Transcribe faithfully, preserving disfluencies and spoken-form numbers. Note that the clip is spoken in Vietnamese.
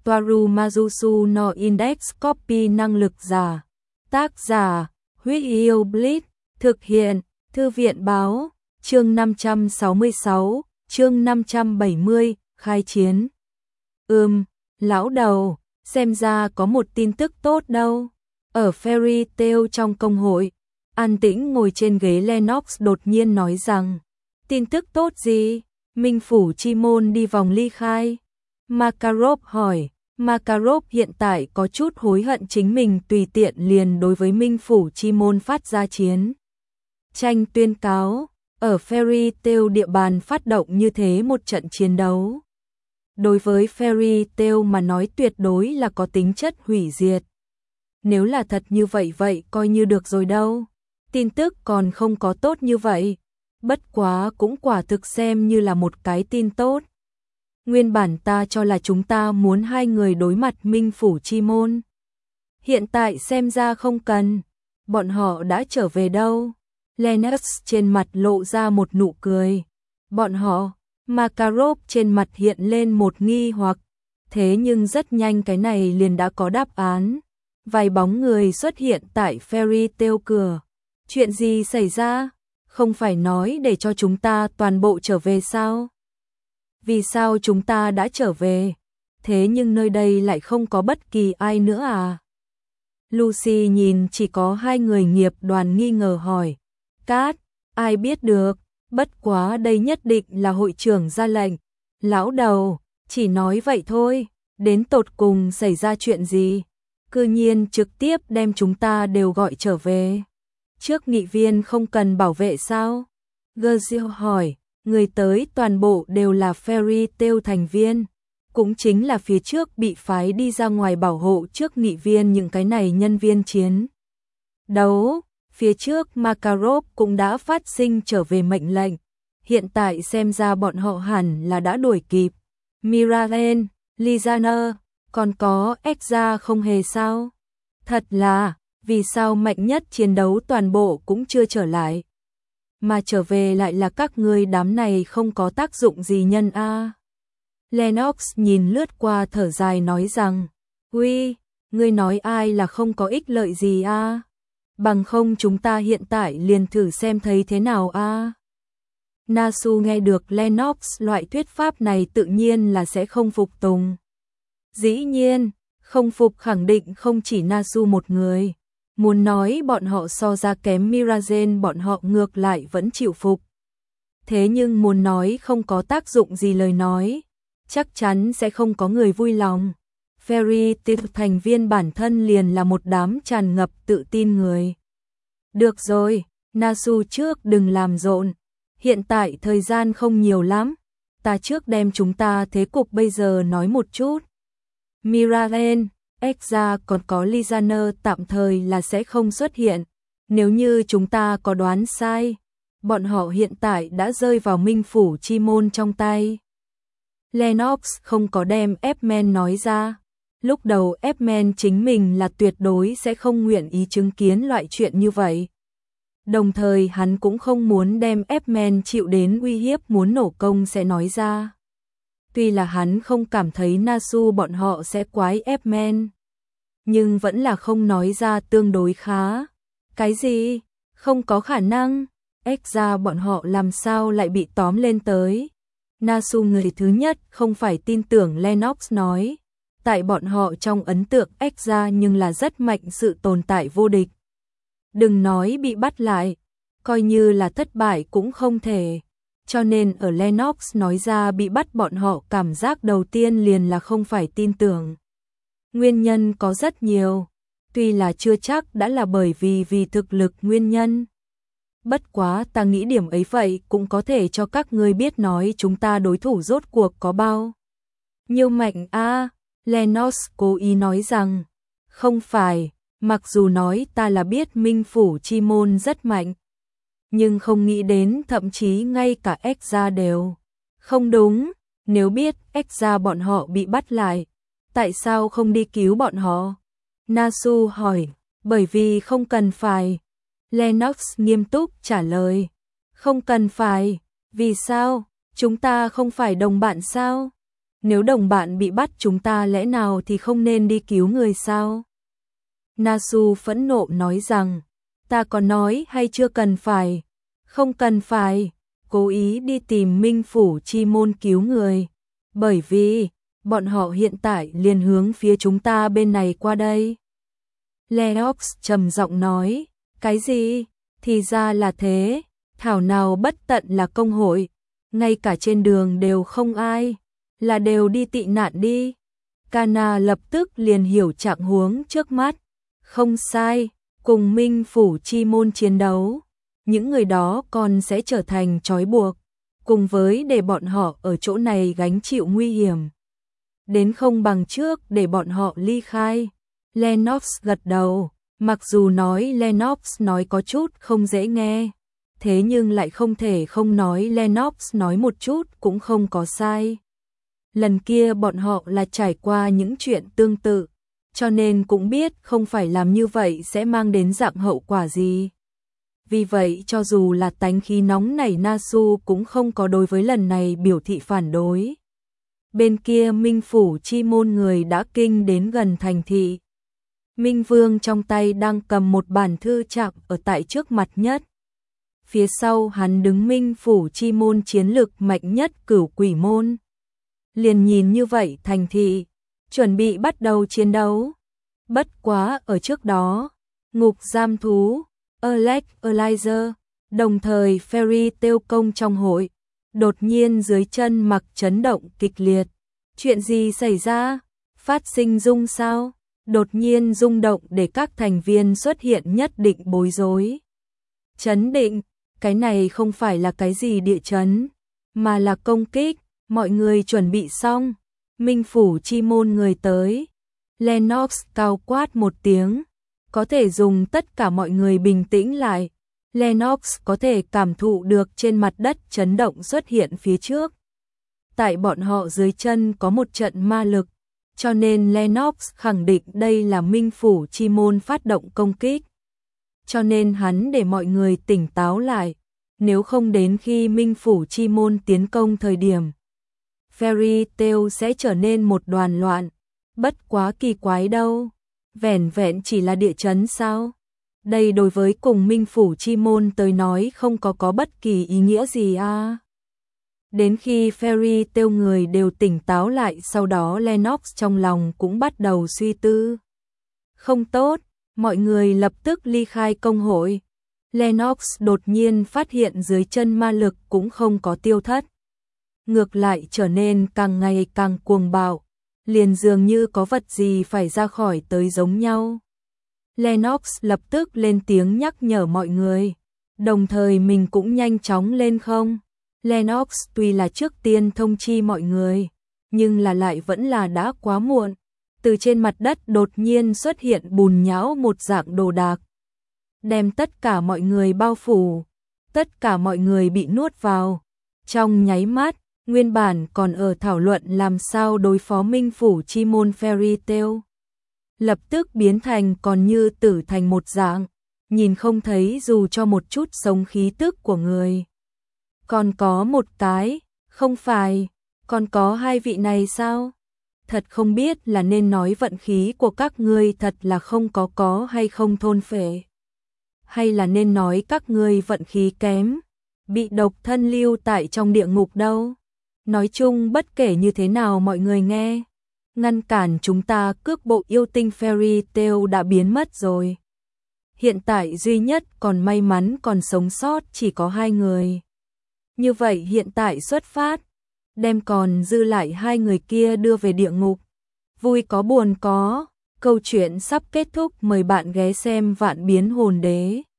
Toaru Majusu no Index Copy năng lực giả. Tác giả, Huyết Yêu Blitz, thực hiện, Thư viện báo, chương năm trăm sáu mươi sáu, chương năm trăm bảy mươi, khai chiến. Ừm, lão đầu, xem ra có một tin tức tốt đâu. Ở Fairy Tail trong công hội, an tĩnh ngồi trên ghế Lennox đột nhiên nói rằng, tin tức tốt gì? Minh phủ chi môn đi vòng ly khai. Makarov hỏi, Makarov hiện tại có chút hối hận chính mình tùy tiện liền đối với Minh phủ chi môn phát ra chiến tranh tuyên cáo, ở Fairy Tail địa bàn phát động như thế một trận chiến đấu. Đối với Fairy Tail mà nói tuyệt đối là có tính chất hủy diệt. Nếu là thật như vậy vậy coi như được rồi đâu. Tin tức còn không có tốt như vậy. Bất quá cũng quả thực xem như là một cái tin tốt. Nguyên bản ta cho là chúng ta muốn hai người đối mặt Minh phủ chi môn. Hiện tại xem ra không cần. Bọn họ đã trở về đâu. Lennox trên mặt lộ ra một nụ cười. Bọn họ, Makarov trên mặt hiện lên một nghi hoặc. Thế nhưng rất nhanh cái này liền đã có đáp án. Vài bóng người xuất hiện tại Fairy Tail cửa. Chuyện gì xảy ra? Không phải nói để cho chúng ta toàn bộ trở về sao? Vì sao chúng ta đã trở về? Thế nhưng nơi đây lại không có bất kỳ ai nữa à? Lucy nhìn chỉ có hai người nghiệp đoàn nghi ngờ hỏi. Cát, ai biết được, bất quá đây nhất định là hội trưởng ra lệnh. Lão đầu, chỉ nói vậy thôi, đến tột cùng xảy ra chuyện gì? Cư nhiên trực tiếp đem chúng ta đều gọi trở về. Trước nghị viên không cần bảo vệ sao? Gerziel hỏi, người tới toàn bộ đều là Fairy Tail thành viên, cũng chính là phía trước bị phái đi ra ngoài bảo hộ trước nghị viên những cái này nhân viên chiến đấu. Phía trước Makarov cũng đã phát sinh trở về mệnh lệnh, hiện tại xem ra bọn họ hẳn là đã đuổi kịp. Miraren, Lizaner, còn có Exa không hề sao? Thật là, vì sao mạnh nhất chiến đấu toàn bộ cũng chưa trở lại? Mà trở về lại là các ngươi đám này không có tác dụng gì nhân a. Lennox nhìn lướt qua thở dài nói rằng, uy, ngươi nói ai là không có ích lợi gì a? Bằng không chúng ta hiện tại liền thử xem thấy thế nào a. Nasu nghe được Lennox loại thuyết pháp này tự nhiên là sẽ không phục tùng. Dĩ nhiên, không phục khẳng định không chỉ Nasu một người. Muốn nói bọn họ so ra kém Mirazen bọn họ ngược lại vẫn chịu phục. Thế nhưng muốn nói không có tác dụng gì lời nói, chắc chắn sẽ không có người vui lòng. Fairy Tail thành viên bản thân liền là một đám tràn ngập tự tin người. Được rồi, Nasu trước đừng làm rộn. Hiện tại thời gian không nhiều lắm. Ta trước đem chúng ta thế cục bây giờ nói một chút. Miraren, Exa còn có Lizaner tạm thời là sẽ không xuất hiện. Nếu như chúng ta có đoán sai, bọn họ hiện tại đã rơi vào Minh phủ chi môn trong tay. Lennox không có đem F-Man nói ra. Lúc đầu F-Man chính mình là tuyệt đối sẽ không nguyện ý chứng kiến loại chuyện như vậy. Đồng thời hắn cũng không muốn đem F-Man chịu đến uy hiếp muốn nổ công sẽ nói ra. Tuy là hắn không cảm thấy Nasu bọn họ sẽ quái F-Man, nhưng vẫn là không nói ra tương đối khá. Cái gì? Không có khả năng. Exa bọn họ làm sao lại bị tóm lên tới? Nasu người thứ nhất không phải tin tưởng Lennox nói. Tại bọn họ trong ấn tượng Exa nhưng là rất mạnh sự tồn tại vô địch. Đừng nói bị bắt lại, coi như là thất bại cũng không thể. Cho nên ở Lennox nói ra bị bắt bọn họ cảm giác đầu tiên liền là không phải tin tưởng. Nguyên nhân có rất nhiều, tuy là chưa chắc đã là bởi vì vì thực lực nguyên nhân. Bất quá ta nghĩ điểm ấy vậy cũng có thể cho các ngươi biết nói chúng ta đối thủ rốt cuộc có bao nhiêu mạnh a. À, Lennox cố ý nói rằng, không phải, mặc dù nói ta là biết Minh phủ chi môn rất mạnh, nhưng không nghĩ đến thậm chí ngay cả Exa đều. Không đúng, nếu biết Exa bọn họ bị bắt lại, tại sao không đi cứu bọn họ? Nasu hỏi, bởi vì không cần phải. Lennox nghiêm túc trả lời, không cần phải. Vì sao? Chúng ta không phải đồng bạn sao? Nếu đồng bạn bị bắt chúng ta lẽ nào thì không nên đi cứu người sao? Nasu phẫn nộ nói rằng, ta có nói hay chưa cần phải, không cần phải, cố ý đi tìm Minh Phủ Chi Môn cứu người, bởi vì, bọn họ hiện tại liền hướng phía chúng ta bên này qua đây. Lennox trầm giọng nói, cái gì? Thì ra là thế, thảo nào bất tận là công hội, ngay cả trên đường đều không ai, là đều đi tị nạn đi. Kana lập tức liền hiểu trạng huống trước mắt, không sai, cùng Minh Phủ Chi Môn chiến đấu, những người đó còn sẽ trở thành trói buộc, cùng với để bọn họ ở chỗ này gánh chịu nguy hiểm. Đến không bằng trước để bọn họ ly khai. Lennox gật đầu, mặc dù nói Lennox nói có chút không dễ nghe, thế nhưng lại không thể không nói Lennox nói một chút cũng không có sai. Lần kia bọn họ là trải qua những chuyện tương tự, cho nên cũng biết không phải làm như vậy sẽ mang đến dạng hậu quả gì. Vì vậy cho dù là tánh khí nóng nảy Nasu cũng không có đối với lần này biểu thị phản đối. Bên kia Minh Phủ Chi Môn người đã kinh đến gần thành thị. Minh Vương trong tay đang cầm một bản thư chạm ở tại trước mặt nhất. Phía sau hắn đứng Minh Phủ Chi Môn chiến lực mạnh nhất Cửu Quỷ Môn. Liền nhìn như vậy thành thị, chuẩn bị bắt đầu chiến đấu. Bất quá ở trước đó, ngục giam thú, Alex Elizer, đồng thời Fairy Tail công trong hội, đột nhiên dưới chân mặc chấn động kịch liệt. Chuyện gì xảy ra? Phát sinh rung sao? Đột nhiên rung động để các thành viên xuất hiện nhất định bối rối. Chấn định, cái này không phải là cái gì địa chấn, mà là công kích, mọi người chuẩn bị xong. Minh Phủ Chi Môn người tới. Lennox cao quát một tiếng, có thể dùng tất cả mọi người bình tĩnh lại. Lennox có thể cảm thụ được trên mặt đất chấn động xuất hiện phía trước. Tại bọn họ dưới chân có một trận ma lực, cho nên Lennox khẳng định đây là Minh Phủ Chi Môn phát động công kích. Cho nên hắn để mọi người tỉnh táo lại, nếu không đến khi Minh Phủ Chi Môn tiến công thời điểm, Fairy Tail sẽ trở nên một đoàn loạn. Bất quá kỳ quái đâu, vẻn vẹn chỉ là địa chấn sao? Đây đối với cùng Minh Phủ Chi Môn tới nói không có có bất kỳ ý nghĩa gì à. Đến khi Fairy Tail người đều tỉnh táo lại, sau đó Lennox trong lòng cũng bắt đầu suy tư. Không tốt, mọi người lập tức ly khai công hội. Lennox đột nhiên phát hiện dưới chân ma lực cũng không có tiêu thất. Ngược lại trở nên càng ngày càng cuồng bạo, liền dường như có vật gì phải ra khỏi tới giống nhau. Lennox lập tức lên tiếng nhắc nhở mọi người, đồng thời mình cũng nhanh chóng lên không. Lennox tuy là trước tiên thông chi mọi người, nhưng là lại vẫn là đã quá muộn. Từ trên mặt đất đột nhiên xuất hiện bùn nhão một dạng đồ đạc, đem tất cả mọi người bao phủ, tất cả mọi người bị nuốt vào. Trong nháy mắt, nguyên bản còn ở thảo luận làm sao đối phó Minh Phủ Chi Môn Fairy Tail, lập tức biến thành còn như tử thành một dạng, nhìn không thấy dù cho một chút sống khí tức của người. Còn có một cái, không phải, còn có hai vị này sao? Thật không biết là nên nói vận khí của các ngươi thật là không có có hay không thôn phệ, hay là nên nói các ngươi vận khí kém, bị độc thân lưu tại trong địa ngục đâu. Nói chung bất kể như thế nào mọi người nghe, ngăn cản chúng ta cướp bộ yêu tinh Fairy Tail đã biến mất rồi. Hiện tại duy nhất còn may mắn còn sống sót chỉ có hai người. Như vậy hiện tại xuất phát, đem còn dư lại hai người kia đưa về địa ngục. Vui có buồn có, câu chuyện sắp kết thúc, mời bạn ghé xem Vạn Biến Hồn Đế.